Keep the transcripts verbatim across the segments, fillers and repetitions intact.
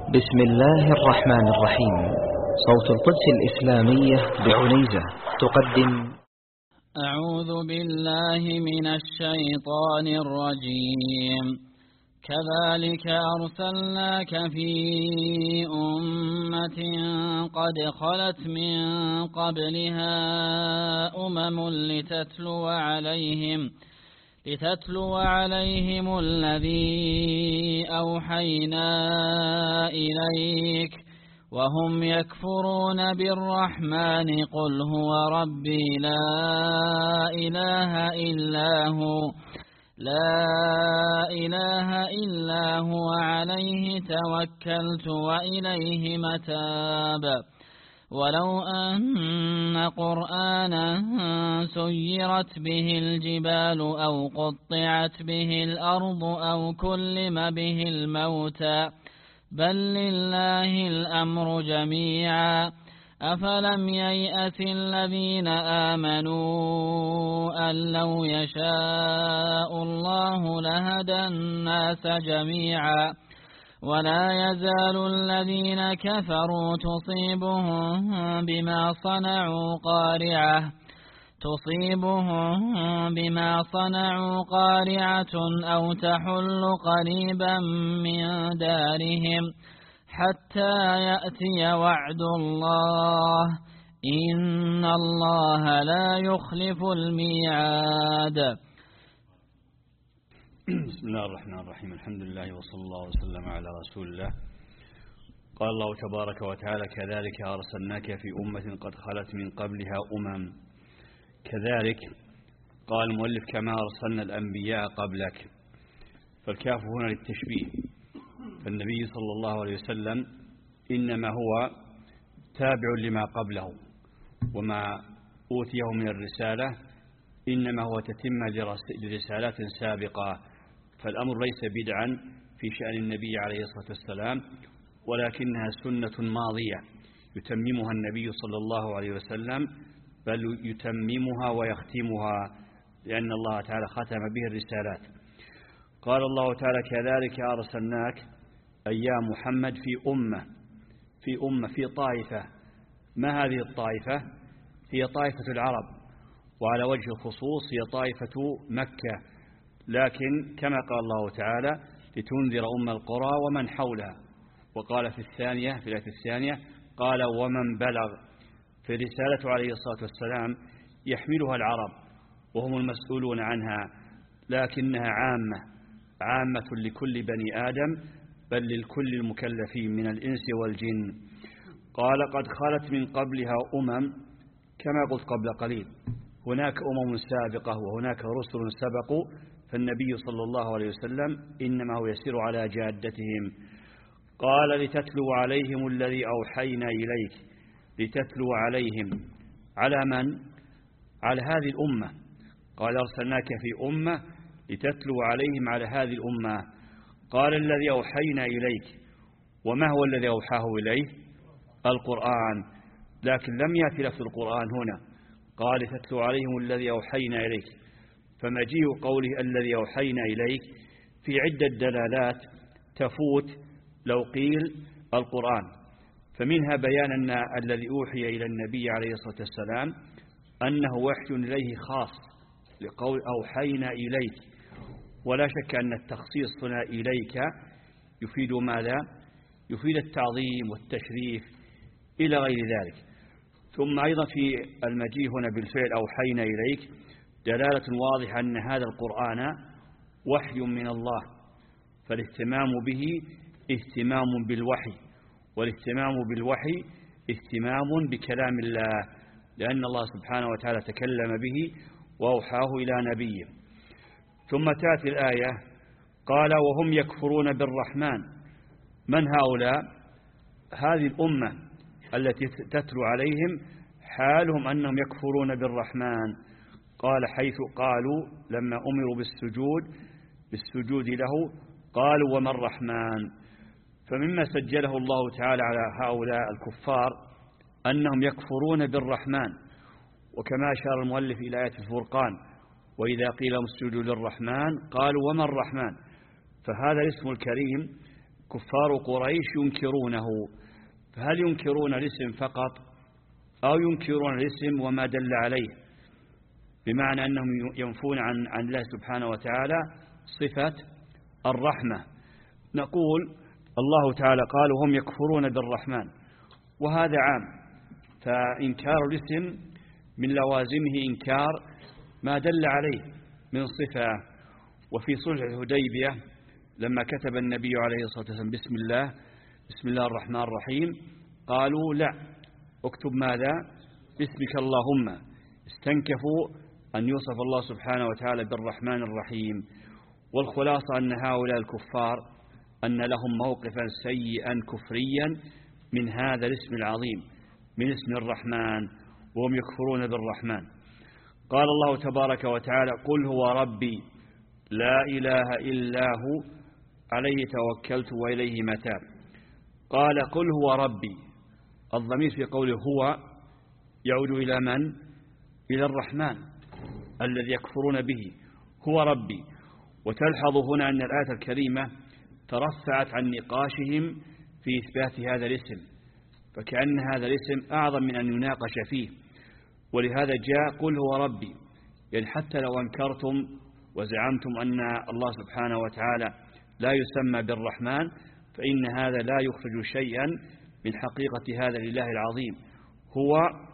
بسم الله الرحمن الرحيم. صوت القدس الإسلامية بعنيزة تقدم أعوذ بالله من الشيطان الرجيم. كذلك أرسلناك في أمة قد خلت من قبلها أمم لتتلو عليهم لتتلو عليهم الذي أوحينا إليك وهم يكفرون بالرحمن قل هو ربي لا إله إلا هو لا إله إلا هو عليه توكلت وإليه متاب. ولو أن قرآنا سيرت به الجبال أو قطعت به الأرض أو كلم به الموتى بل لله الأمر جميعا أفلم ييأس الذين آمنوا أن لو يشاء الله لهدى الناس جميعا ولا يزال الذين كفروا تصيبهم بما صنعوا قارعة تصيبهم بما صنعوا قارعة أو تحل قريبا من دارهم حتى يأتي وعد الله إن الله لا يخلف الميعاد. بسم الله الرحمن الرحيم. الحمد لله وصلى الله وسلم على رسول الله. قال الله تبارك وتعالى كذلك أرسلناك في أمة قد خلت من قبلها أمم. كذلك قال المؤلف كما أرسلنا الأنبياء قبلك، فالكاف هنا للتشبيه، فالنبي صلى الله عليه وسلم إنما هو تابع لما قبله، وما أوتيه من الرسالة إنما هو تتم لرسالات سابقة، فالأمر ليس بدعا في شأن النبي عليه الصلاة والسلام، ولكنها سنة ماضية يتممها النبي صلى الله عليه وسلم، بل يتممها ويختمها لأن الله تعالى ختم به الرسالات. قال الله تعالى كذلك أرسلناك أي يا محمد في أمة في أمة في طائفة. ما هذه الطائفة؟ هي طائفة العرب، وعلى وجه الخصوص هي طائفة مكة، لكن كما قال الله تعالى لتنذر أم القرى ومن حولها، وقال في الثانية في الآية الثانية قال ومن بلغ. في رسالة عليه الصلاة والسلام يحملها العرب وهم المسؤولون عنها، لكنها عامة عامة لكل بني آدم، بل للكل المكلفين من الإنس والجن. قال قد خلت من قبلها أمم، كما قلت قبل قليل هناك أمم سابقة وهناك رسل سبقوا، فالنبي صلى الله عليه وسلم إنما هو يسير على جادتهم. قال لتتلو عليهم الذي أوحينا إليك. لتتلو عليهم على من؟ على هذه الأمة. قال أرسلناك في أمة لتتلو عليهم على هذه الأمة. قال الذي أوحينا إليك، وما هو الذي أوحاه إليه؟ القرآن، لكن لم يأتي لفظ القرآن هنا، قال تتلو عليهم الذي أوحينا إليك، فمجيء قوله الذي أوحينا إليك في عدة دلالات تفوت لو قيل القرآن، فمنها بيان أن الذي أوحي إلى النبي عليه الصلاة والسلام أنه وحي إليه خاص لقول أوحينا إليك، ولا شك أن التخصيص هنا إليك يفيد ماذا؟ يفيد التعظيم والتشريف إلى غير ذلك. ثم أيضا في المجيء هنا بالفعل أوحينا إليك دلالة واضحة أن هذا القرآن وحي من الله، فالاهتمام به اهتمام بالوحي، والاهتمام بالوحي اهتمام بكلام الله، لأن الله سبحانه وتعالى تكلم به وأوحاه إلى نبيه. ثم تأتي الآية قال وهم يكفرون بالرحمن. من هؤلاء؟ هذه الأمة التي تتلو عليهم حالهم أنهم يكفرون بالرحمن. قال حيث قالوا لما أمروا بالسجود بالسجود له قالوا وما الرحمن. فمما سجله الله تعالى على هؤلاء الكفار أنهم يكفرون بالرحمن، وكما أشار المؤلف إلى آية الفرقان وإذا قيل اسجدوا للرحمن قالوا وما الرحمن. فهذا الاسم الكريم كفار قريش ينكرونه، فهل ينكرون الاسم فقط أو ينكرون الاسم وما دل عليه، بمعنى أنهم ينفون عن عن الله سبحانه وتعالى صفة الرحمة؟ نقول الله تعالى قال وهم يكفرون بالرحمن، وهذا عام، فإنكار الاسم من لوازمه إنكار ما دل عليه من صفة. وفي صلح الحديبية لما كتب النبي عليه الصلاة والسلام بسم الله بسم الله الرحمن الرحيم، قالوا لا، اكتب ماذا؟ باسمك اللهم. استنكفوا أن يوصف الله سبحانه وتعالى بالرحمن الرحيم. والخلاصة أن هؤلاء الكفار أن لهم موقفا سيئا كفريا من هذا الاسم العظيم، من اسم الرحمن، وهم يكفرون بالرحمن. قال الله تبارك وتعالى قل هو ربي لا إله إلا هو عليه توكلت وإليه متاب. قال قل هو ربي، الضمير في قوله هو يعود إلى من؟ إلى الرحمن الذي يكفرون به، هو ربي. وتلحظ هنا أن الآية الكريمة ترفعت عن نقاشهم في إثبات هذا الاسم، فكأن هذا الاسم أعظم من أن يناقش فيه، ولهذا جاء قل هو ربي. يعني حتى لو أنكرتم وزعمتم أن الله سبحانه وتعالى لا يسمى بالرحمن، فإن هذا لا يخرج شيئا من حقيقة هذا الإله العظيم. هو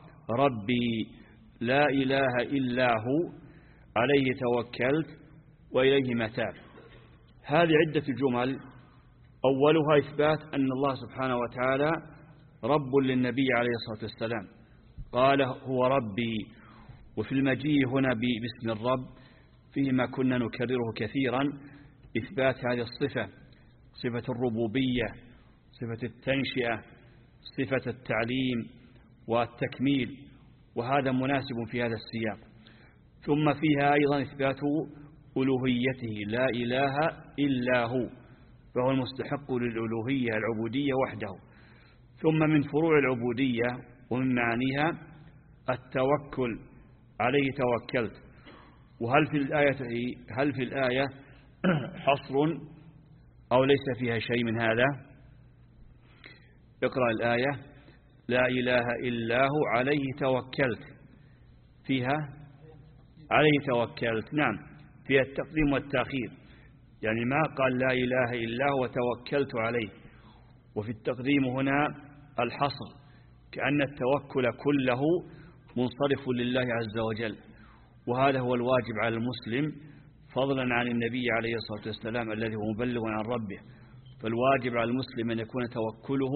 ربي لا إله إلا هو عليه توكلت وإليه متاب. هذه عدة جمل، أولها إثبات أن الله سبحانه وتعالى رب للنبي عليه الصلاة والسلام، قال هو ربي. وفي المجيء هنا باسم الرب فيه ما كنا نكرره كثيرا، إثبات هذه الصفة، صفة الربوبية، صفة التنشئة، صفة التعليم والتكميل، وهذا مناسب في هذا السياق. ثم فيها أيضا إثبات ألوهيته، لا إله إلا هو، فهو المستحق للألوهية العبودية وحده. ثم من فروع العبودية ومن معانيها التوكل، عليه توكلت. وهل في الآية هل في الآية حصر أو ليس فيها شيء من هذا؟ اقرأ الآية لا إله إلا هو عليه توكلت، فيها عليه توكلت، نعم، فيها التقديم والتأخير، يعني ما قال لا إله إلا هو وتوكلت عليه. وفي التقديم هنا الحصر، كأن التوكل كله منصرف لله عز وجل، وهذا هو الواجب على المسلم فضلا عن النبي عليه الصلاة والسلام الذي هو مبلغ عن ربه. فالواجب على المسلم أن يكون توكله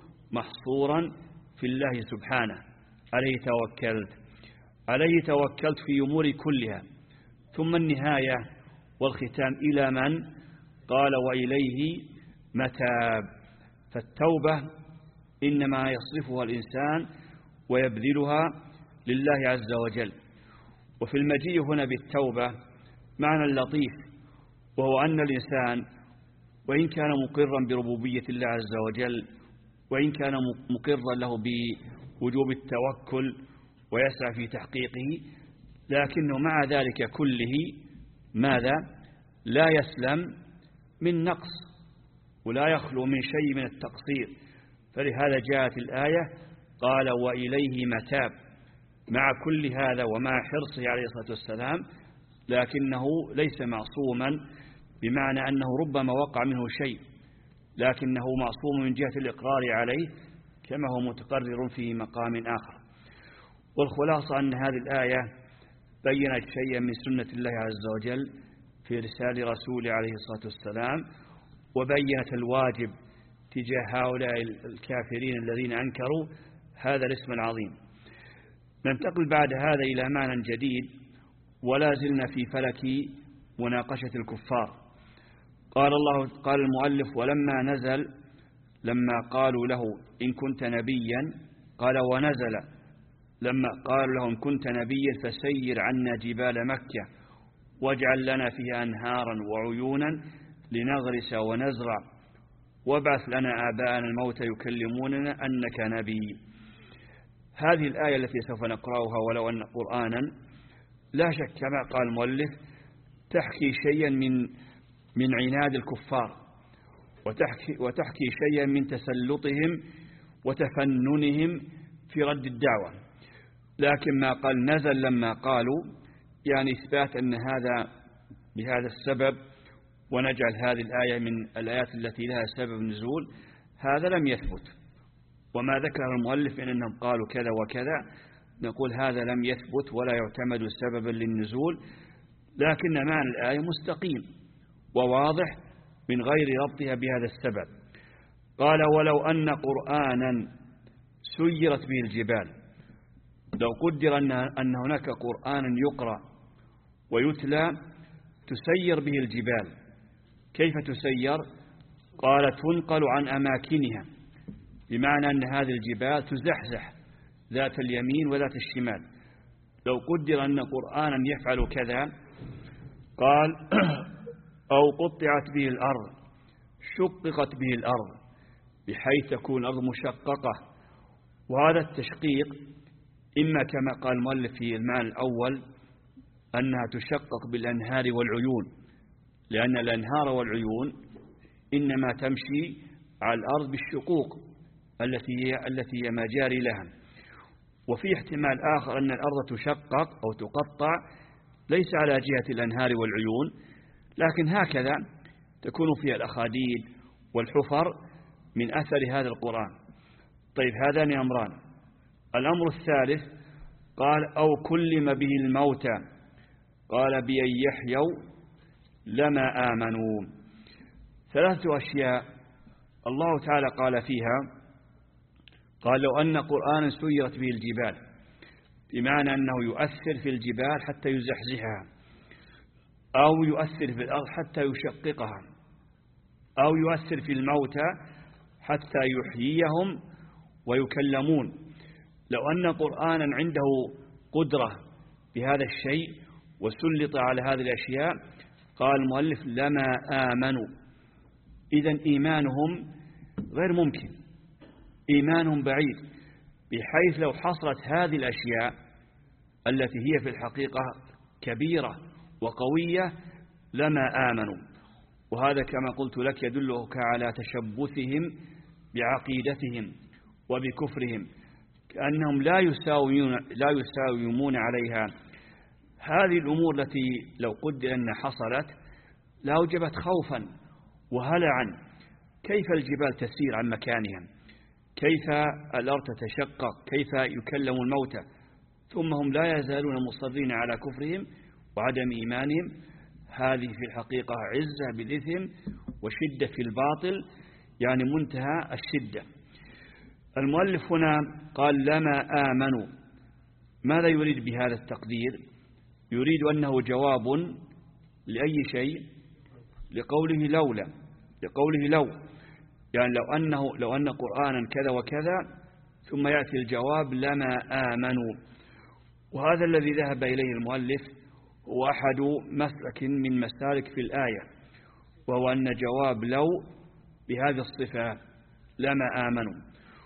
محصورا في الله سبحانه، عليه توكلت، عليه توكلت في أمور كلها. ثم النهاية والختام إلى من؟ قال وإليه متاب. فالتوبة إنما يصرفها الإنسان ويبذلها لله عز وجل. وفي المجيء هنا بالتوبة معنى لطيف، وهو أن الإنسان وإن كان مقرا بربوبية الله عز وجل، وإن كان مقرا له بوجوب التوكل ويسعى في تحقيقه، لكنه مع ذلك كله ماذا؟ لا يسلم من نقص ولا يخلو من شيء من التقصير. فلهذا جاءت الآية قال وإليه متاب، مع كل هذا ومع حرصه عليه الصلاة والسلام، لكنه ليس معصوما، بمعنى أنه ربما وقع منه شيء، لكنه معصوم من جهة الإقرار عليه كما هو متقرر في مقام آخر. والخلاصة أن هذه الآية بيّنت شيئا من سنة الله عز وجل في رسالة رسوله عليه الصلاة والسلام، وبيّنت الواجب تجاه هؤلاء الكافرين الذين أنكروا هذا الاسم العظيم. ننتقل بعد هذا إلى معنى جديد، ولا زلنا في فلك مناقشة الكفار. قال الله قال المؤلف ولما نزل، لما قالوا له إن كنت نبيا، قال ونزل لما قالوا له إن كنت نبيا فسير عنا جبال مكة واجعل لنا فيها أنهارا وعيونا لنغرس ونزرع وابعث لنا آباءنا الموت يكلموننا أنك نبي. هذه الآية التي سوف نقرأها ولو أن قرآنا لا شك كما قال المؤلف تحكي شيئا من من عناد الكفار، وتحكي, وتحكي شيئا من تسلطهم وتفننهم في رد الدعوة. لكن ما قال نزل لما قالوا يعني إثبات أن هذا بهذا السبب، ونجعل هذه الآية من الآيات التي لها سبب نزول، هذا لم يثبت. وما ذكر المؤلف من أنهم قالوا كذا وكذا، نقول هذا لم يثبت ولا يعتمد سببا للنزول، لكن معنى الآية مستقيم وواضح من غير ربطها بهذا السبب. قال ولو أن قرآنا سيرت به الجبال، لو قدر أن هناك قرآنا يقرأ ويتلى تسير به الجبال. كيف تسير؟ قال تنقل عن أماكنها، بمعنى أن هذه الجبال تزحزح ذات اليمين وذات الشمال. لو قدر أن قرآنا يفعل كذا، قال أو قطعت به الأرض، شققت به الأرض بحيث تكون الأرض مشققة. وهذا التشقيق إما كما قال المؤلف في المعنى الأول أنها تشقق بالأنهار والعيون، لأن الأنهار والعيون إنما تمشي على الأرض بالشقوق التي هي التي هي مجاري لها. وفي احتمال آخر أن الأرض تشقق أو تقطع ليس على جهة الأنهار والعيون، لكن هكذا تكون فيها الأخاديد والحفر من أثر هذا القرآن. طيب هذان أمران. الأمر الثالث قال أو كلم به الموتى، قال بأن يحيوا لما آمنوا. ثلاثة أشياء الله تعالى قال فيها، قال لو أن قرآنا سيرت به الجبال، بمعنى أنه يؤثر في الجبال حتى يزحزحها، أو يؤثر في الأرض حتى يشققها، أو يؤثر في الموتى حتى يحييهم ويكلمون. لو أن قرآنا عنده قدرة بهذا الشيء وسلط على هذه الأشياء، قال المؤلف لما آمنوا. إذن إيمانهم غير ممكن، إيمانهم بعيد، بحيث لو حصلت هذه الأشياء التي هي في الحقيقة كبيرة وقوية لما آمنوا. وهذا كما قلت لك يدلك على تشبثهم بعقيدتهم وبكفرهم، كأنهم لا يساومون, لا يساومون عليها. هذه الأمور التي لو قدر أن حصلت لأوجبت خوفا وهلعا. كيف الجبال تسير عن مكانها؟ كيف الأرض تتشقق؟ كيف يكلم الموتى؟ ثم هم لا يزالون مصرين على كفرهم وعدم إيمانهم. هذه في الحقيقة عزة بالإثم وشدة في الباطل، يعني منتهى الشدة. المؤلف هنا قال لما آمنوا. ماذا يريد بهذا التقدير؟ يريد أنه جواب لأي شيء؟ لقوله لولا، لقوله لو، يعني لو أنه لو أن قرآنا كذا وكذا، ثم يأتي الجواب لما آمنوا. وهذا الذي ذهب إليه المؤلف هو أحد مسلك من مسالك في الآية، وهو أن جواب لو بهذه الصفة لما آمنوا.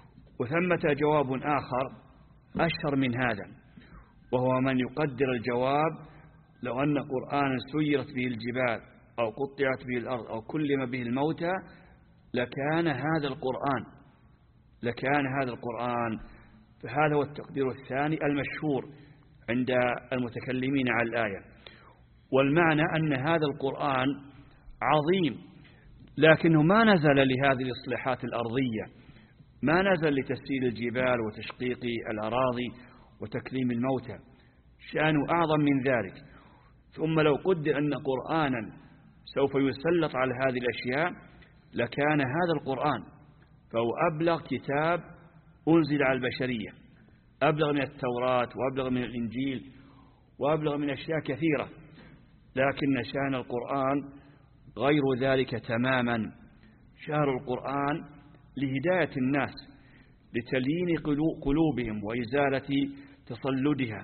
وثمة جواب آخر أشهر من هذا، وهو من يقدر الجواب لو أن قرآنا سيرت به الجبال أو قطعت به الأرض أو كلم به الموتى لكان هذا القرآن لكان هذا القرآن فهذا هو التقدير الثاني المشهور عند المتكلمين على الآية. والمعنى أن هذا القرآن عظيم، لكنه ما نزل لهذه الإصلاحات الأرضية، ما نزل لتسيير الجبال وتشقيق الأراضي وتكليم الموتى، شأنه أعظم من ذلك. ثم لو قدر أن قرآنا سوف يسلط على هذه الأشياء لكان هذا القرآن، فهو أبلغ كتاب أنزل على البشرية، أبلغ من التوراة وأبلغ من الإنجيل وأبلغ من أشياء كثيرة. لكن شأن القرآن غير ذلك تماما. شأن القرآن لهداية الناس، لتليين قلوبهم وإزالة تصلدها.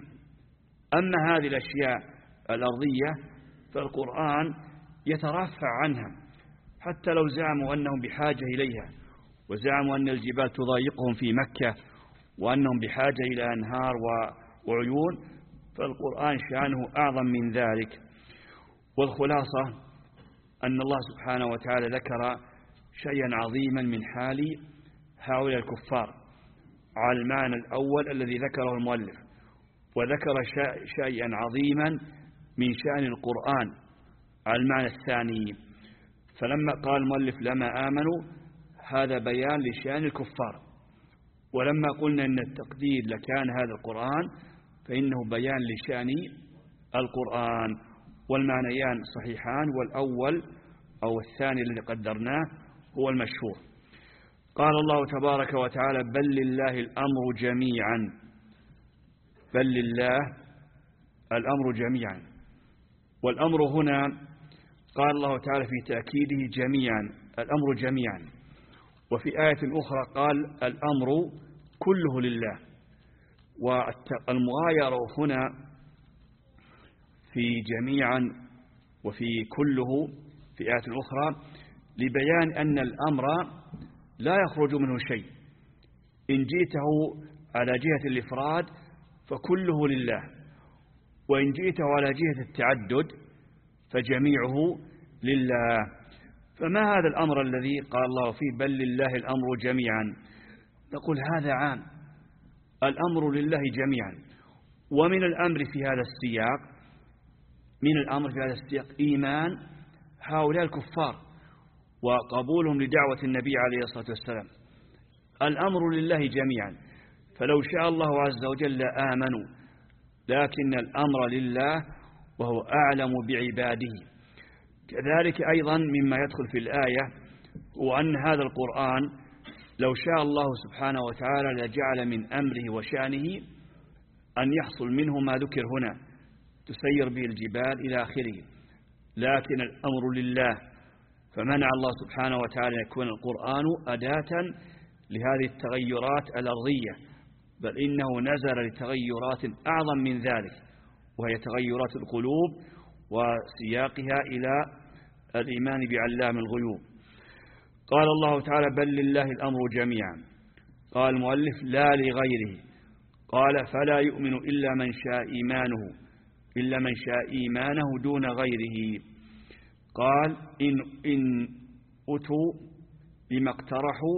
أما هذه الأشياء الأرضية فالقرآن يترفع عنها، حتى لو زعموا أنهم بحاجة إليها، وزعموا أن الجبال تضايقهم في مكة وأنهم بحاجة إلى أنهار وعيون، فالقرآن شأنه أعظم من ذلك. والخلاصة أن الله سبحانه وتعالى ذكر شيئا عظيما من حال هؤلاء الكفار على المعنى الأول الذي ذكره المؤلف، وذكر شيئا عظيما من شأن القرآن على المعنى الثاني. فلما قال المؤلف لما آمنوا هذا بيان لشأن الكفار، ولما قلنا أن التقدير لكان هذا القرآن فإنه بيان لشأن القرآن، والمعنيان صحيحان، والأول أو الثاني الذي قدرناه هو المشهور. قال الله تبارك وتعالى بل لله الأمر جميعا، بل لله الأمر جميعا. والأمر هنا قال الله تعالى في تأكيده جميعا، الأمر جميعا. وفي آية أخرى قال الأمر كله لله. والمغايرة هنا في جميعا وفي كله في آية أخرى لبيان أن الأمر لا يخرج منه شيء. إن جئته على جهة الإفراد فكله لله، وإن جئته على جهة التعدد فجميعه لله. فما هذا الأمر الذي قال الله فيه بل لله الأمر جميعا؟ نقول هذا عام، الأمر لله جميعا. ومن الأمر في هذا السياق من الأمر في هذا السياق إيمان هؤلاء الكفار وقبولهم لدعوة النبي عليه الصلاة والسلام. الأمر لله جميعا، فلو شاء الله عز وجل آمنوا، لكن الأمر لله وهو أعلم بعباده. كذلك أيضا مما يدخل في الآية هو أن هذا القرآن لو شاء الله سبحانه وتعالى لجعل من أمره وشأنه أن يحصل منه ما ذكر هنا، تسير به الجبال إلى آخره، لكن الأمر لله، فمنع الله سبحانه وتعالى يكون القرآن أداة لهذه التغيرات الأرضية، بل إنه نزل لتغيرات أعظم من ذلك، وهي تغيرات القلوب وسياقها إلى الإيمان بعلام الغيوب. قال الله تعالى بل لله الأمر جميعا. قال المؤلف لا لغيره، قال فلا يؤمن إلا من شاء إيمانه إلا من شاء إيمانه دون غيره. قال إن, إن أتوا بما اقترحوا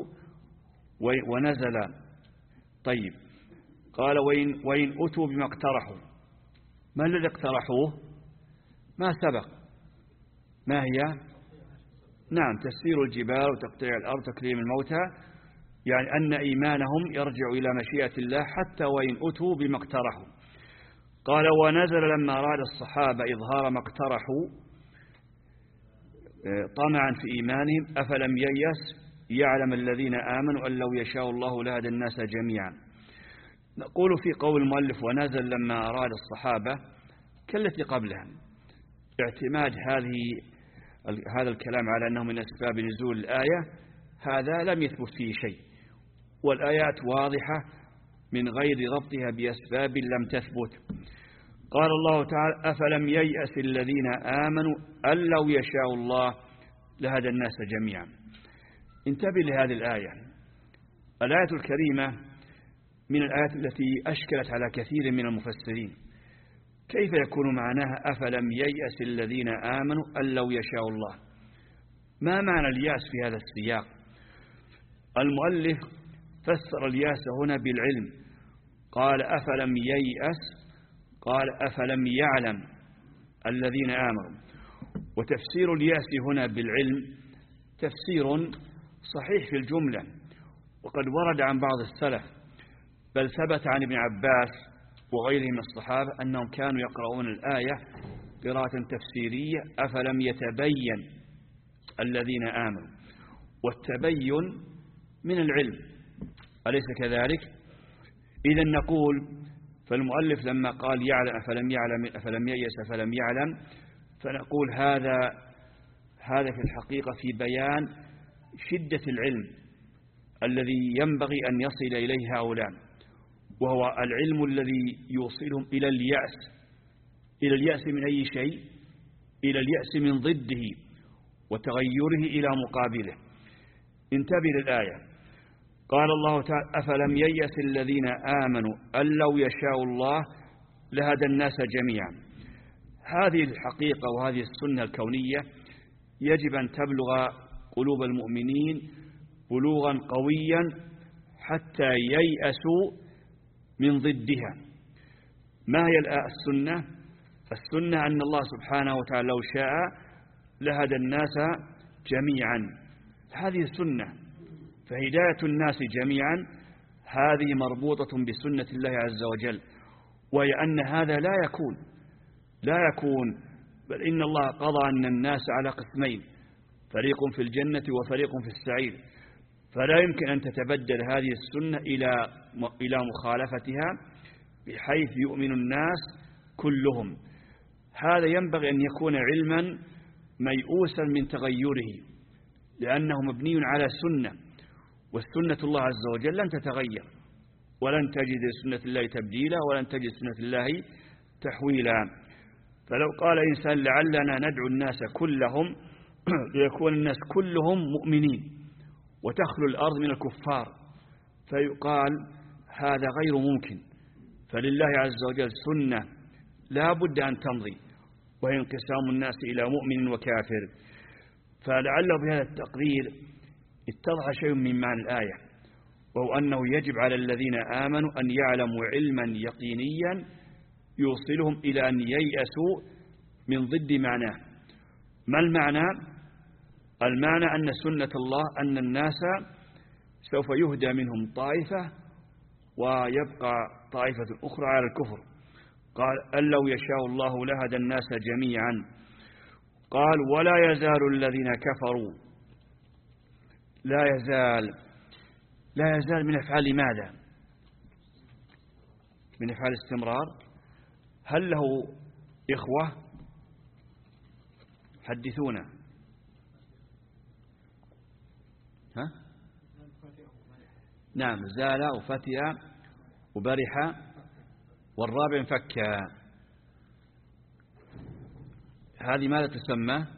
ونزل. طيب قال وإن, وإن أتوا بما اقترحوا، ما الذي اقترحوه؟ ما سبق، ما هي؟ نعم، تسيير الجبال وتقطيع الأرض وتكليم الموتى، يعني أن إيمانهم يرجع إلى مشيئة الله حتى وإن أتوا بما اقترحوا. قال ونزل لما أراد الصحابة إظهار ما اقترحوا طمعا في إيمانهم أفلم ييأس يعلم الذين آمنوا أن لو يشاء الله لهدى الناس جميعا. نقول في قول المؤلف ونزل لما أراد الصحابة كالتي قبلها، اعتماد هذه هذا الكلام على أنه من أسباب نزول الآية هذا لم يثبت فيه شيء، والآيات واضحة من غير ربطها بأسباب لم تثبت. قال الله تعالى أفلم ييأس الذين آمنوا أن لو يشاء الله لهدى الناس جميعا. انتبه لهذه الآية. الآية الكريمة من الآيات التي أشكلت على كثير من المفسرين، كيف يكون معناها أفلم ييأس الذين آمنوا أن لو يشاء الله؟ ما معنى اليأس في هذا السياق؟ المؤلف فسر اليأس هنا بالعلم، قال أفلم ييأس، قال أفلم يعلم الذين آمنوا. وتفسير اليأس هنا بالعلم تفسير صحيح في الجملة، وقد ورد عن بعض السلف، بل ثبت عن ابن عباس وغيرهم من الصحابة أنهم كانوا يقرؤون الآية قراءة تفسيرية أفلم يتبين الذين آمنوا، والتبين من العلم، أليس كذلك؟ إذن نقول فالمؤلف لما قال يعلم أفلم يعلم أفلم ييأس أفلم يعلم، فنقول هذا هذا في الحقيقة في بيان شدة العلم الذي ينبغي أن يصل إليه هؤلاء، وهو العلم الذي يوصلهم إلى اليأس. إلى اليأس من أي شيء؟ إلى اليأس من ضده وتغيره إلى مقابله. انتبه للآية. قال الله تعالى أفلم ييأس الذين آمنوا أن لو يشاء الله لهدى الناس جميعا. هذه الحقيقة وهذه السنة الكونية يجب أن تبلغ قلوب المؤمنين بلوغا قويا حتى ييأسوا من ضدها. ما هي السنة؟ السنة أن الله سبحانه وتعالى لو شاء لهدى الناس جميعا، هذه السنة. فهداية الناس جميعا هذه مربوطة بسنة الله عز وجل، وهي أن هذا لا يكون لا يكون بل إن الله قضى أن الناس على قسمين، فريق في الجنة وفريق في السعير، فلا يمكن أن تتبدل هذه السنة إلى إلى مخالفتها بحيث يؤمن الناس كلهم. هذا ينبغي أن يكون علما ميؤوسا من تغيره، لأنه مبني على سنة، والسنة الله عز وجل لن تتغير، ولن تجد سنة الله تبديلا، ولن تجد سنة الله تحويلا. فلو قال إنسان لعلنا ندعو الناس كلهم ليكون الناس كلهم مؤمنين وتخلو الأرض من الكفار، فيقال هذا غير ممكن. فلله عز وجل سنة لا بد أن تمضي، وهي انقسام الناس إلى مؤمن وكافر. فلعله بهذا التقدير اتضح شيء من معنى الآية، وهو أنه يجب على الذين آمنوا أن يعلموا علما يقينيا يوصلهم إلى أن ييأسوا من ضد معناه. ما المعنى؟ المعنى أن سنة الله أن الناس سوف يهدى منهم طائفة ويبقى طائفة أخرى على الكفر. قال أن لو يشاء الله لهدى الناس جميعا. قال ولا يزال الذين كفروا. لا يزال لا يزال من أفعال ماذا؟ من أفعال استمرار. هل له إخوة؟ حدثونا. ها؟ نعم، زال وفتئ وبرح، والرابع انفك. هذه ماذا تسمى؟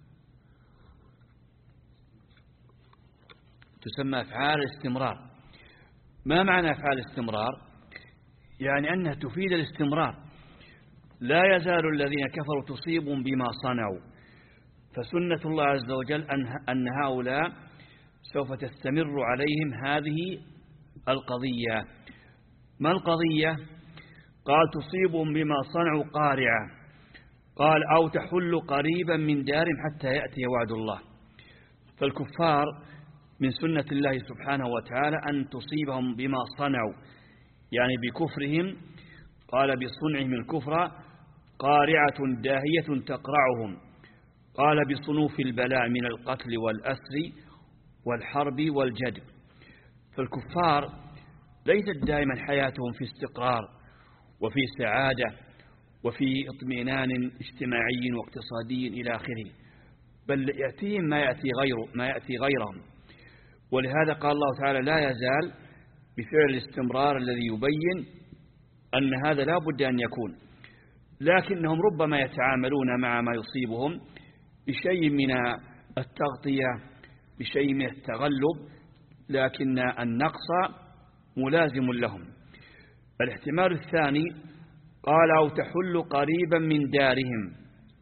تسمى أفعال الاستمرار. ما معنى أفعال الاستمرار؟ يعني أنها تفيد الاستمرار. لا يزال الذين كفروا تصيبهم بما صنعوا. فسنة الله عز وجل أن هؤلاء سوف تستمر عليهم هذه القضية. ما القضية؟ قال تصيبهم بما صنعوا قارعة. قال أو تحل قريبا من دارهم حتى يأتي وعد الله. فالكفار من سنة الله سبحانه وتعالى أن تصيبهم بما صنعوا، يعني بكفرهم. قال بصنعهم الكفر قارعة داهية تقرعهم. قال بصنوف البلاء من القتل والأسر والحرب والجدب. فالكفار ليست دائما حياتهم في استقرار وفي سعادة وفي اطمئنان اجتماعي واقتصادي إلى آخره، بل يأتيهم ما يأتي غيره ما يأتي غيرهم. ولهذا قال الله تعالى لا يزال بفعل الاستمرار الذي يبين أن هذا لا بد أن يكون، لكنهم ربما يتعاملون مع ما يصيبهم بشيء من التغطية، بشيء من التغلب، لكن النقص ملازم لهم. الاحتمال الثاني قال أو تحل قريبا من دارهم.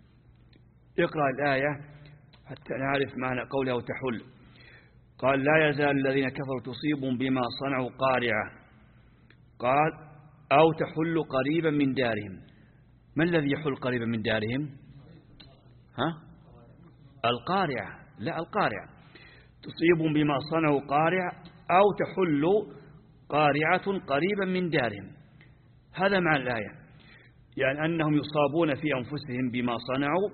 اقرأ الآية حتى نعرف معنى قوله أو تحل. قال لا يزال الذين كفروا تصيبهم بما صنعوا قارعة. قال أو تحل قريبا من دارهم. ما الذي يحل قريبا من دارهم؟ ها؟ القارعة. لا، القارعة تصيبهم بما صنعوا قارعة أو تحل قارعة قريبا من دارهم. هذا معنى الآية، يعني أنهم يصابون في أنفسهم بما صنعوا،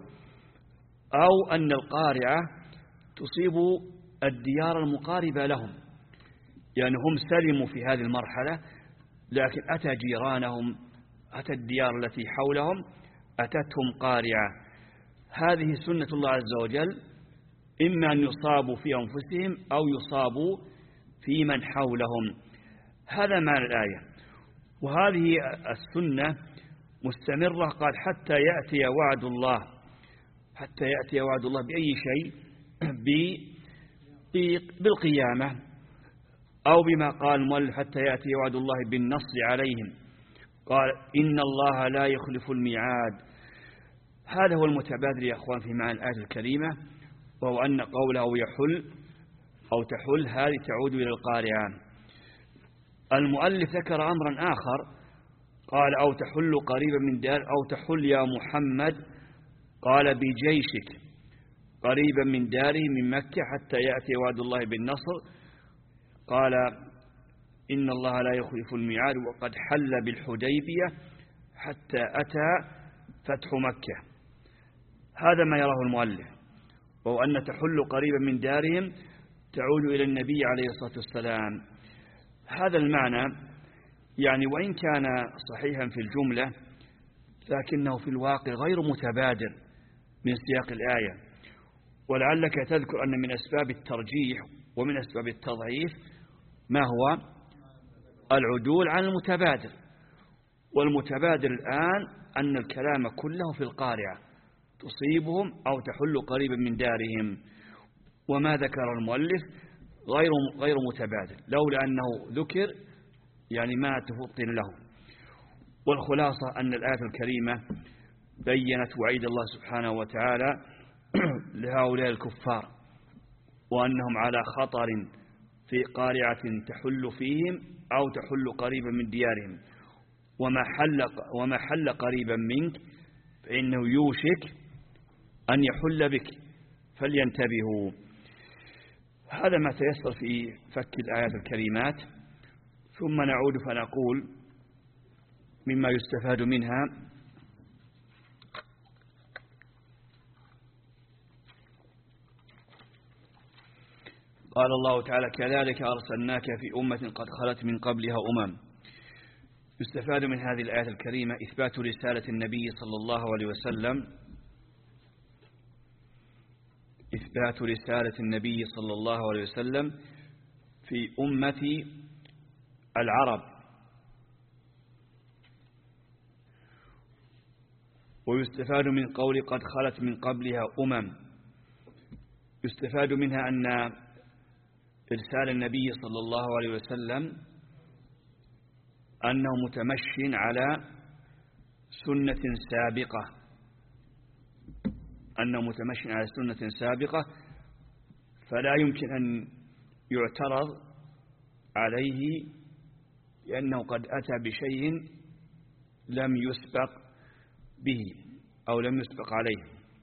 أو أن القارعة تصيب الديار المقاربة لهم، يعني هم سلموا في هذه المرحلة، لكن أتى جيرانهم، أتى الديار التي حولهم أتتهم قارعة. هذه سنة الله عز وجل، إما أن يصابوا في أنفسهم أو يصابوا في من حولهم. هذا معنى الآية. وهذه السنة مستمرة. قال حتى يأتي وعد الله. حتى يأتي وعد الله بأي شيء؟ بالقيامة، أو بما قال المؤلف حتى يأتي وعد الله بالنصر عليهم. قال إن الله لا يخلف الميعاد. هذا هو المتبادل يا أخوان في معنى الآية الكريمة، وهو أن قوله يحل أو تحل هذه تعود إلى القارئة. المؤلف ذكر أمرا آخر، قال أو تحل قريبا من دار، أو تحل يا محمد، قال بجيشك قريبا من داره من مكة حتى يأتي وعد الله بالنصر. قال إن الله لا يخلف الميعاد وقد حل بالحديبية حتى أتى فتح مكة. هذا ما يراه المؤلف، وهو أن تحل قريبا من دارهم تعود إلى النبي عليه الصلاة والسلام. هذا المعنى يعني وإن كان صحيحا في الجملة لكنه في الواقع غير متبادر من سياق الآية. ولعلك تذكر أن من أسباب الترجيح ومن أسباب التضعيف ما هو العدول عن المتبادر، والمتبادر الآن أن الكلام كله في القارعة تصيبهم أو تحل قريبا من دارهم، وما ذكر المؤلف غير غير متبادر، لولا أنه ذكر يعني ما تفطن له. والخلاصة أن الآية الكريمة بيّنت وعيد الله سبحانه وتعالى لهؤلاء الكفار، وأنهم على خطر في قارعة تحل فيهم أو تحل قريبا من ديارهم، وما حل, وما حل قريبا منك فإنه يوشك أن يحل بك فلينتبهوا. هذا ما تيسر في فك الآيات الكريمات. ثم نعود فنقول مما يستفاد منها قال الله تعالى كذلك أرسلناك في أمة قد خلت من قبلها أمم. يستفاد من هذه الآية الكريمة إثبات رسالة النبي صلى الله عليه وسلم إثبات رسالة النبي صلى الله عليه وسلم في أمة العرب. ويستفاد من قول قد خلت من قبلها أمم، يستفاد منها أن إرسال النبي صلى الله عليه وسلم أنه متمش على سنة سابقة، أنه متمش على سنة سابقة فلا يمكن أن يعترض عليه لأنه قد أتى بشيء لم يسبق به أو لم يسبق عليه.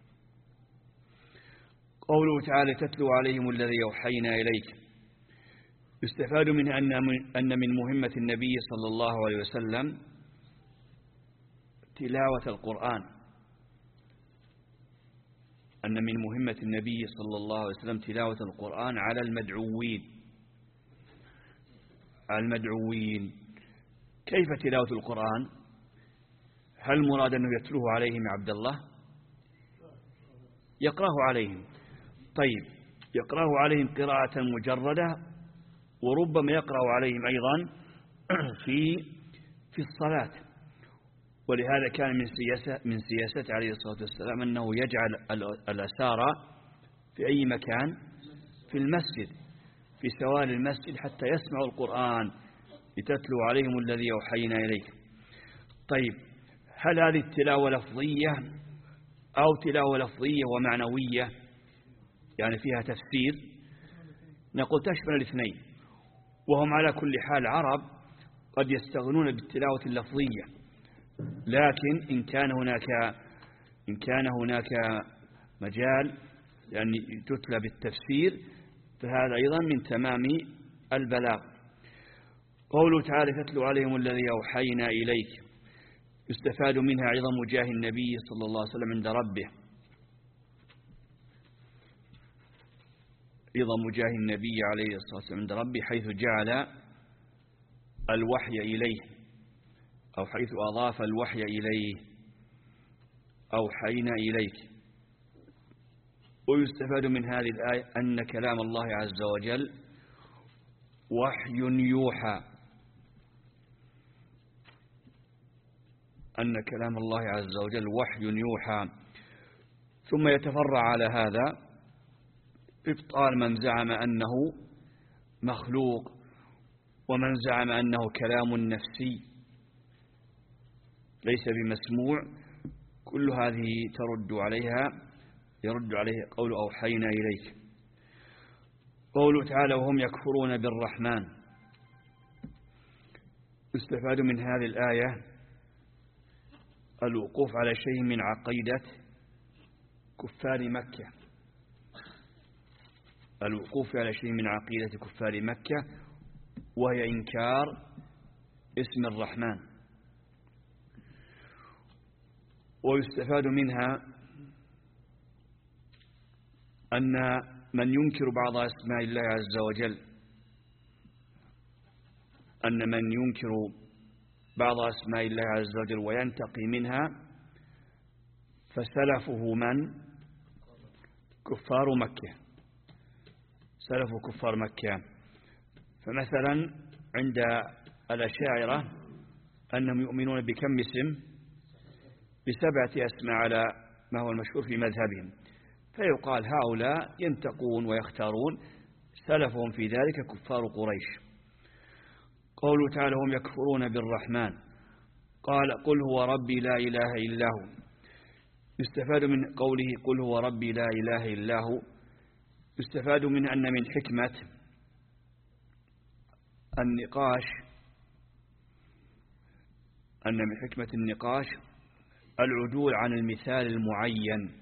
قوله تعالى تتلو عليهم الذي يوحينا إليك، يستفاد منها أن من مهمة النبي صلى الله عليه وسلم تلاوة القرآن، أن من مهمة النبي صلى الله عليه وسلم تلاوة القرآن على المدعوين على المدعوين. كيف تلاوة القرآن؟ هل مراد أنه يتلوه عليهم عبد الله؟ يقرأه عليهم. طيب يقرأه عليهم قراءة مجردة، وربما يقرأ عليهم أيضا في في الصلاة. ولهذا كان من سياسة من سياسة عليه الصلاة والسلام أنه يجعل الأسارى في أي مكان في المسجد في سوال المسجد حتى يسمعوا القرآن لتتلو عليهم الذي يوحينا إليك. طيب هل هذه التلاوة لفظية أو تلاوة لفظية ومعنوية يعني فيها تفسير؟ نقول تشمل الاثنين، وهم على كل حال عرب قد يستغنون بالتلاوة اللفظية، لكن إن كان هناك إن كان هناك مجال يعني تتلى بالتفسير فهذا أيضا من تمام البلاغ. قوله تعالى تتلو عليهم الذي أوحينا إليك، يستفاد منها عظم جاه النبي صلى الله عليه وسلم عند ربه، عظم جاه النبي عليه الصلاة والسلام عند ربه حيث جعل الوحي إليه أو حيث أضاف الوحي إليه أوحينا إليك. ويستفاد من هذه الآية أن كلام الله عز وجل وحي يوحى، أن كلام الله عز وجل وحي يوحى. ثم يتفرع على هذا إبطال من زعم أنه مخلوق ومن زعم أنه كلام نفسي ليس بمسموع. كل هذه ترد عليها يرد عليه قول أوحينا إليك. قوله تعالى وهم يكفرون بالرحمن، يستفاد من هذه الآية الوقوف على شيء من عقيدة كفار مكة، الوقوف على شيء من عقيدة كفار مكة، وهي إنكار اسم الرحمن. ويستفاد منها أن من ينكر بعض أسماء الله عز وجل أن من ينكر بعض أسماء الله عز وجل وينتقي منها فسلفه من؟ كفار مكة، سلف كفار مكة. فمثلا عند الأشاعرة أنهم يؤمنون بكم اسم؟ بسبعة أسماء على ما هو المشهور في مذهبهم، فيقال هؤلاء ينتقون ويختارون، سلفهم في ذلك كفار قريش. قوله تعالى هم يكفرون بالرحمن، قال قل هو ربي لا إله إلا هو. يستفاد من قوله قل هو ربي لا إله إلا هو، يستفاد من أن من حكمة النقاش أن من حكمة النقاش العدول عن المثال المعين،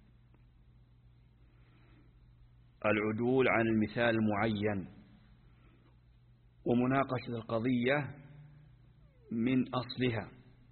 العدول عن المثال المعين ومناقشة القضية من أصلها،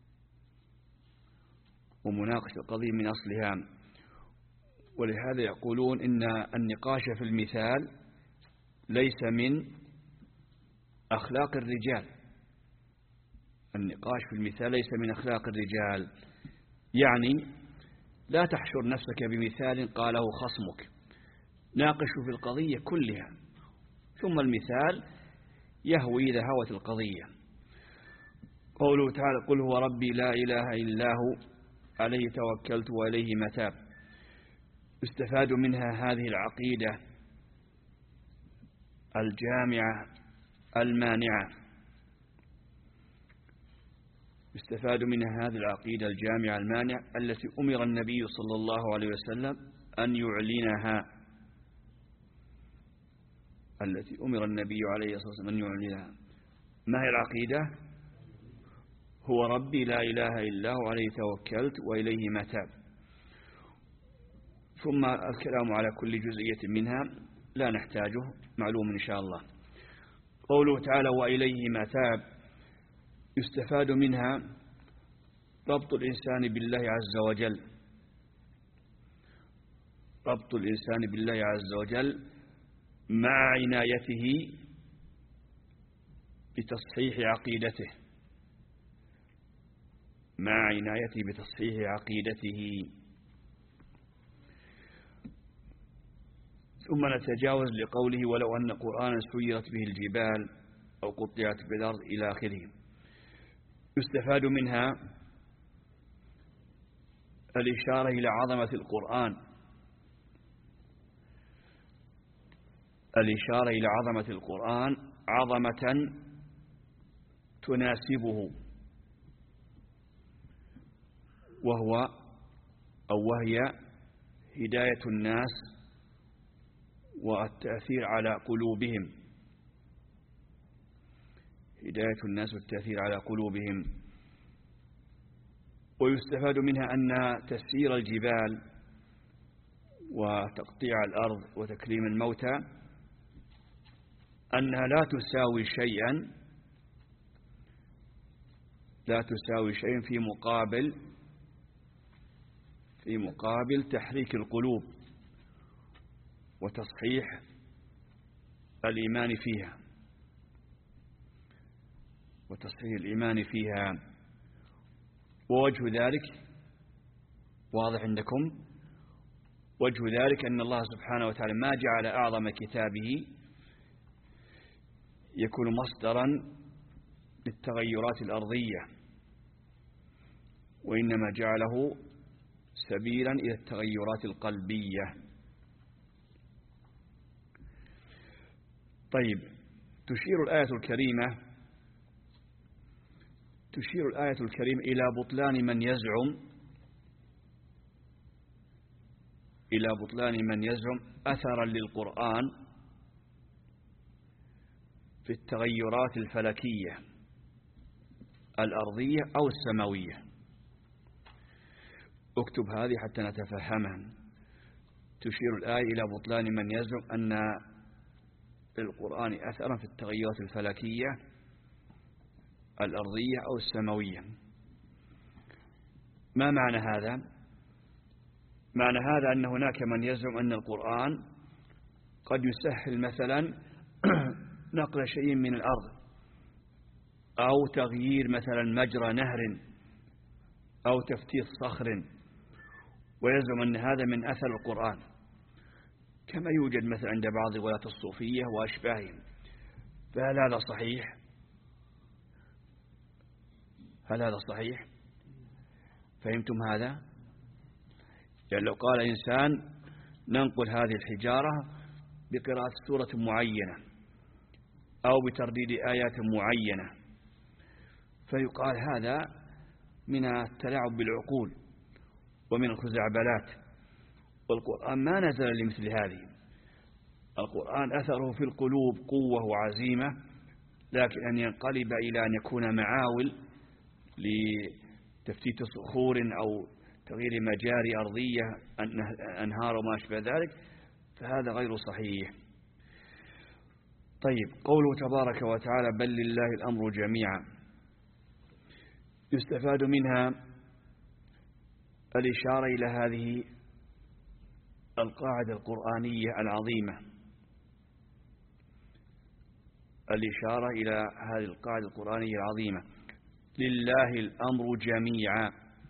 ومناقشة القضية من أصلها. ولهذا يقولون إن النقاش في المثال ليس من أخلاق الرجال، النقاش في المثال ليس من أخلاق الرجال، يعني لا تحشر نفسك بمثال قاله خصمك، ناقش في القضية كلها ثم المثال يهوي إذا هوت القضية. قوله تعالى قل هو ربي لا إله إلا هو عليه توكلت وإليه متاب، استفاد منها هذه العقيدة الجامعة المانعة، استفاد منها هذه العقيدة الجامعة المانعة التي أمر النبي صلى الله عليه وسلم أن يعلنها، التي أمر النبي عليه الصلاة والسلام أن يعلنها. ما هي العقيدة؟ هو ربي لا إله إلا هو عليه توكلت وإليه متاب. ثم الكلام على كل جزئية منها لا نحتاجه، معلوم إن شاء الله. قوله تعالى وإليه متاب، يستفاد منها ربط الإنسان بالله عز وجل، ربط الإنسان بالله عز وجل مع عنايته بتصحيح عقيدته، مع عنايته بتصحيح عقيدته. ثم نتجاوز لقوله ولو أن قرآنا سيرت به الجبال أو قطعت بالأرض إلى آخره. يستفاد منها الإشارة إلى عظمة القرآن، الإشارة إلى عظمة القرآن عظمة تناسبه، وهو أو وهي هداية الناس والتأثير على قلوبهم، هداية الناس والتأثير على قلوبهم. ويستفاد منها أن تسيير الجبال وتقطيع الأرض وتكريم الموتى أنها لا تساوي شيئا، لا تساوي شيئا في مقابل في مقابل تحريك القلوب وتصحيح الإيمان فيها، وتصحيح الإيمان فيها. ووجه ذلك واضح عندكم، وجه ذلك أن الله سبحانه وتعالى ما جعل أعظم كتابه يكون مصدرا للتغيرات الأرضية، وإنما جعله سبيلا إلى التغيرات القلبية. طيب، تشير الآية الكريمة تشير الآية الكريمة إلى بطلان من يزعم إلى بطلان من يزعم أثرا للقرآن في التغيرات الفلكية الأرضية أو السماوية. اكتب هذه حتى نتفهمها. تشير الآية إلى بطلان من يزعم أن للقرآن أثرا في التغيرات الفلكية الأرضية أو السماوية. ما معنى هذا؟ معنى هذا أن هناك من يزعم أن القرآن قد يسهل مثلا نقل شيء من الأرض أو تغيير مثلا مجرى نهر أو تفتيت صخر، ويزعم أن هذا من أثر القرآن، كما يوجد مثلا عند بعض ولاة الصوفية وأشباههم. فهل هذا صحيح؟ هل هذا صحيح؟ فهمتم هذا؟ يعني لو قال إنسان ننقل هذه الحجارة بقراءة سورة معينة أو بترديد آيات معينة، فيقال هذا من التلاعب بالعقول ومن الخزعبلات، والقرآن ما نزل لمثل هذه. القرآن أثره في القلوب قوة وعزيمة، لكن أن ينقلب إلى أن يكون معاول لتفتيت صخور أو تغيير مجاري أرضية أنهار وما أشبه ذلك، فهذا غير صحيح. طيب، قوله تبارك وتعالى بل لله الأمر جميعا، يستفاد منها الإشارة إلى هذه القاعدة القرآنية العظيمة، الإشارة إلى هذه القاعدة القرآنية العظيمة لله الأمر جميعا.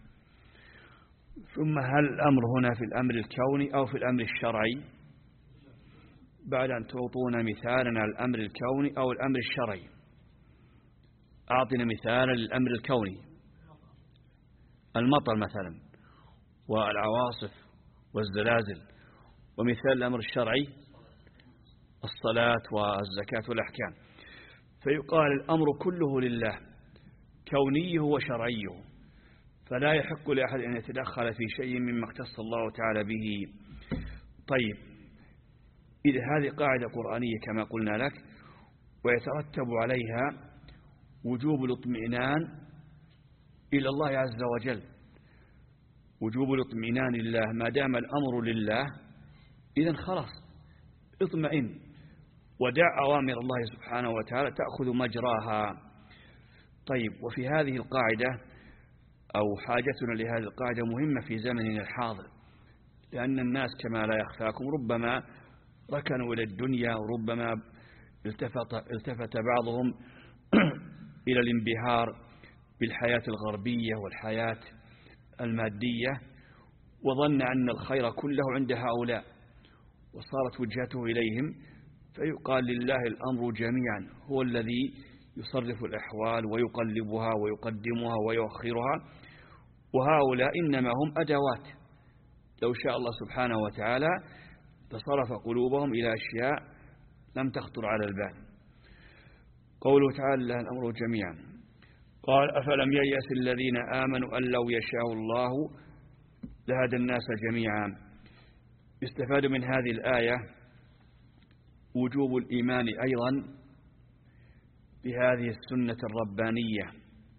ثم هل الأمر هنا في الأمر الكوني أو في الأمر الشرعي؟ بعد أن تعطونا مثالا على الأمر الكوني أو الأمر الشرعي، أعطنا مثالا للأمر الكوني، المطر مثلا والعواصف والزلازل. ومثال الأمر الشرعي الصلاة والزكاة والأحكام. فيقال الأمر كله لله، كونيه وشرعيه، فلا يحق لأحد أن يتدخل في شيء مما اختص الله تعالى به. طيب، إذا هذه قاعدة قرآنية كما قلنا لك، ويترتب عليها وجوب الاطمئنان إلى الله عز وجل، وجوب الاطمئنان لله. ما دام الأمر لله إذن خلاص اطمئن ودع أوامر الله سبحانه وتعالى تأخذ مجراها. طيب، وفي هذه القاعدة أو حاجتنا لهذه القاعدة مهمة في زمننا الحاضر، لأن الناس كما لا يخفاكم ربما ركنوا إلى الدنيا، وربما التفت, التفت بعضهم إلى الانبهار بالحياة الغربية والحياة المادية، وظن أن الخير كله عند هؤلاء وصارت وجهته إليهم. فيقال لله الأمر جميعا، هو الذي يصرف الأحوال ويقلبها ويقدمها ويؤخرها، وهؤلاء إنما هم أدوات. لو شاء الله سبحانه وتعالى تصرف قلوبهم إلى أشياء لم تخطر على البال. قوله تعالى لله الأمر جميعا، قال أفلم ييأس الذين آمنوا أن لو يشاء الله لهدى الناس جميعا. يستفاد من هذه الآية وجوب الإيمان أيضا بهذه السنة الربانية،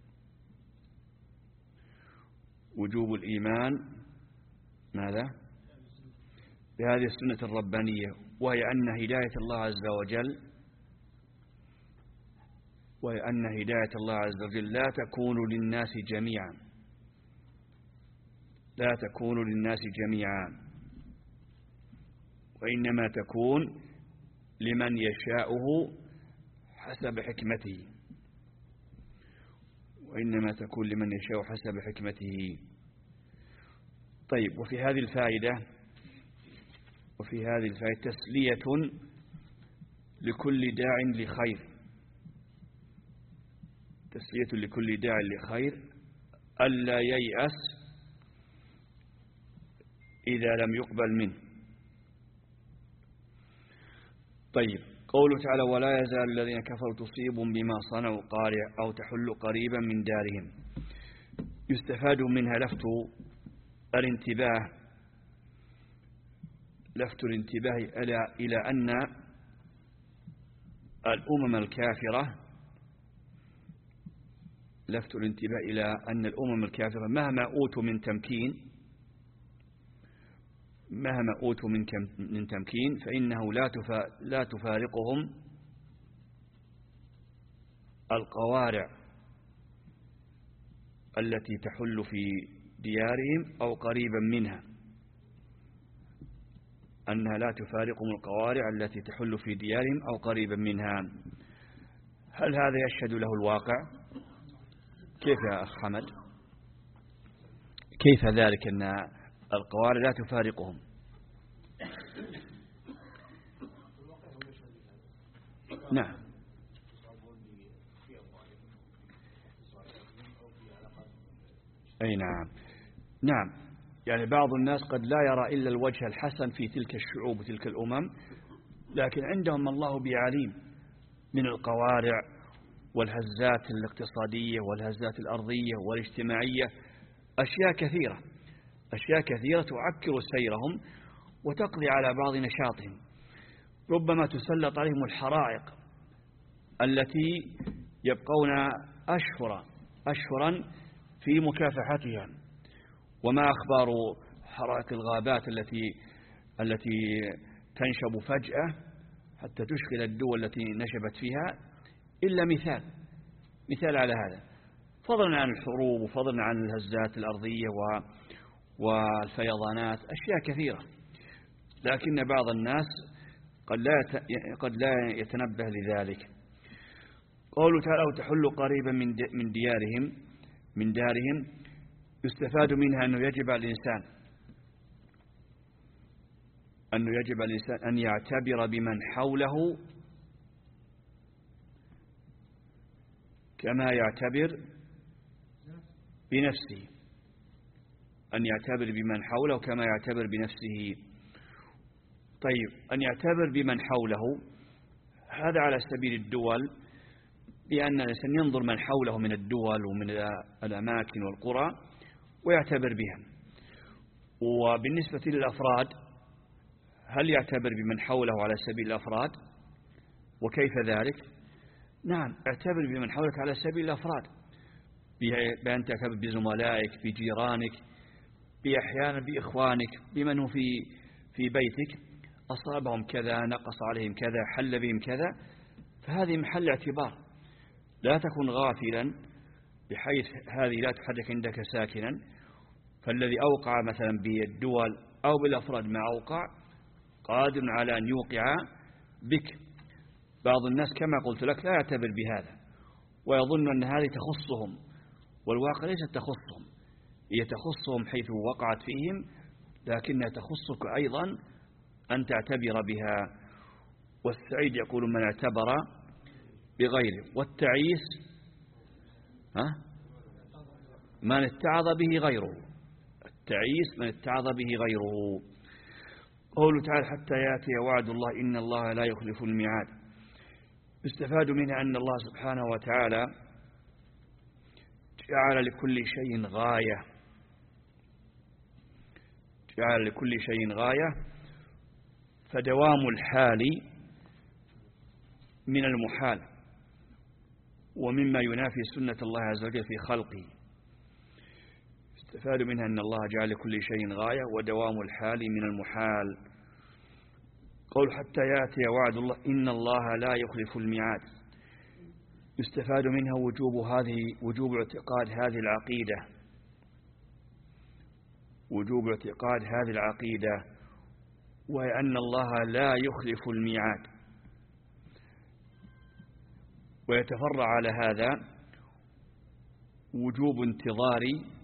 وجوب الإيمان ماذا؟ بهذه السنة الربانية، وهي أن هداية الله عز وجل وهي أن هداية الله عز وجل لا تكون للناس جميعا، لا تكون للناس جميعا، وإنما تكون لمن يشاءه حسب حكمته، وإنما تكون لمن يشاء حسب حكمته. طيب، وفي هذه الفائدة وفي هذه الفائدة تسلية لكل داع لخير، تسلية لكل داع لخير ألا ييأس إذا لم يقبل منه. طيب، قوله تعالى ولا يزال الذين كفروا تصيبهم بما صنعوا قارعة أو تحل قريبا من دارهم. يستفاد منها لفت الانتباه لفت الانتباه إلى إلى أن الأمم الكافرة لفت الانتباه إلى أن الأمم الكافرة مهما أوتوا من تمكين مهما أوتوا من من تمكين فإنه لا لا تفارقهم القوارع التي تحل في ديارهم أو قريبا منها، أنها لا تفارقهم القوارع التي تحل في ديارهم أو قريبا منها. هل هذا يشهد له الواقع؟ كيف يا أخ حمد؟ كيف ذلك أن القوارع لا تفارقهم؟ نعم أي نعم نعم يعني بعض الناس قد لا يرى إلا الوجه الحسن في تلك الشعوب وتلك الأمم، لكن عندهم الله بعليم من القوارع والهزات الاقتصادية والهزات الأرضية والاجتماعية، أشياء كثيرة أشياء كثيرة تعكر سيرهم وتقضي على بعض نشاطهم. ربما تسلط عليهم الحرائق التي يبقون أشهرا أشهرا في مكافحتها. وما أخبار حرائق الغابات التي التي تنشب فجأة حتى تشغل الدول التي نشبت فيها إلا مثال مثال على هذا، فضلا عن الحروب وفضلا عن الهزات الأرضية والفيضانات، أشياء كثيرة، لكن بعض الناس قد لا قد لا يتنبه لذلك. قوله تعالى وتحل قريبا من من ديارهم من دارهم يستفاد منها أنه يجب على الإنسان أنه يجب على الإنسان أن يعتبر بمن حوله كما يعتبر بنفسه أن يعتبر بمن حوله كما يعتبر بنفسه. طيب، أن يعتبر بمن حوله هذا على سبيل الدول، لأن الإنسان ينظر من حوله من الدول ومن الأماكن والقرى ويعتبر بها. وبالنسبة للأفراد هل يعتبر بمن حوله على سبيل الأفراد؟ وكيف ذلك؟ نعم، اعتبر بمن حولك على سبيل الأفراد، بأن تعتبر بزملائك، بجيرانك، بأحيانا بإخوانك، بمن هو في في بيتك أصابهم كذا، نقص عليهم كذا، حل بهم كذا، فهذه محل اعتبار. لا تكن غافلا بحيث هذه لا تحرك عندك ساكنا، فالذي أوقع مثلا بالدول أو بالأفراد ما أوقع قادر على أن يوقع بك. بعض الناس كما قلت لك لا يعتبر بهذا ويظن أن هذه تخصهم، والواقع ليست تخصهم، هي تخصهم حيث وقعت فيهم، لكنها تخصك أيضا أن تعتبر بها. والسعيد يقول من اعتبر بغيره، والتعيس ها من اتعظ به غيره، التعيس من اتعظ به غيره. قوله تعالى حتى يأتي وعد الله إن الله لا يخلف الميعاد. يستفاد منها أن الله سبحانه وتعالى جعل لكل شيء غاية جعل لكل شيء غاية فدوام الحال من المحال ومما ينافي سنة الله عز وجل في خلقه. يستفاد منها أن الله جعل لكل شيء غاية ودوام الحال من المحال. قول حتى يأتي وعد الله إن الله لا يخلف الميعاد. يستفاد منها وجوب هذه وجوب اعتقاد هذه العقيدة وجوب اعتقاد هذه العقيدة وهي أن الله لا يخلف الميعاد. ويتفرع على هذا وجوب انتظار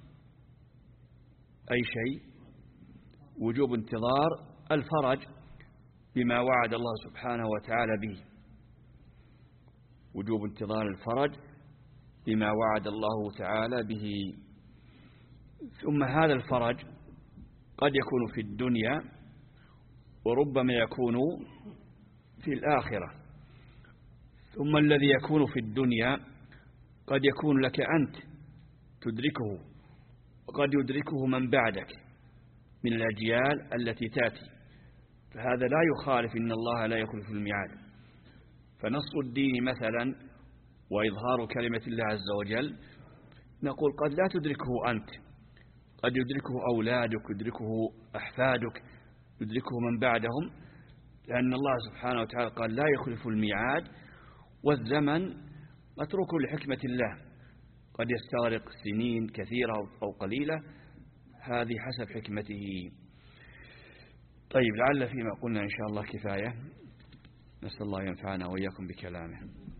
أي شيء وجوب انتظار الفرج بما وعد الله سبحانه وتعالى به وجوب انتظار الفرج بما وعد الله تعالى به. ثم هذا الفرج قد يكون في الدنيا وربما يكون في الآخرة. ثم الذي يكون في الدنيا قد يكون لك أنت تدركه، وقد يدركه من بعدك من الأجيال التي تأتي، فهذا لا يخالف إن الله لا يخلف الميعاد. فنص الدين مثلا وإظهار كلمة الله عز وجل نقول قد لا تدركه أنت، قد يدركه أولادك، يدركه أحفادك، يدركه من بعدهم، لأن الله سبحانه وتعالى قال لا يخلف الميعاد، والزمن متروك لحكمة الله، قد يستغرق سنين كثيرة أو قليلة، هذه حسب حكمته. طيب، لعل فيما قلنا إن شاء الله كفاية، نسأل الله ينفعنا وإياكم بكلامه.